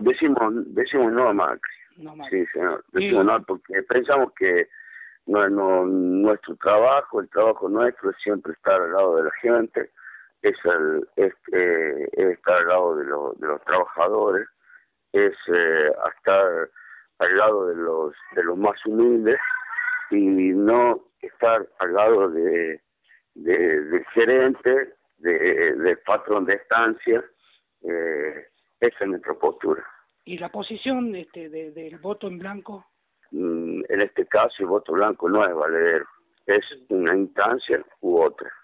Decimos no a Macri. No, Macri. Sí, señor. Decimos no porque pensamos que nuestro trabajo, el trabajo nuestro es siempre estar al lado de la gente, es estar al lado de los trabajadores, es estar al lado de los más humildes y no estar al lado del gerente, del patrón de estancia. Esa es nuestra postura. ¿Y la posición del voto en blanco? En este caso el voto blanco no es valedero, es una instancia u otra.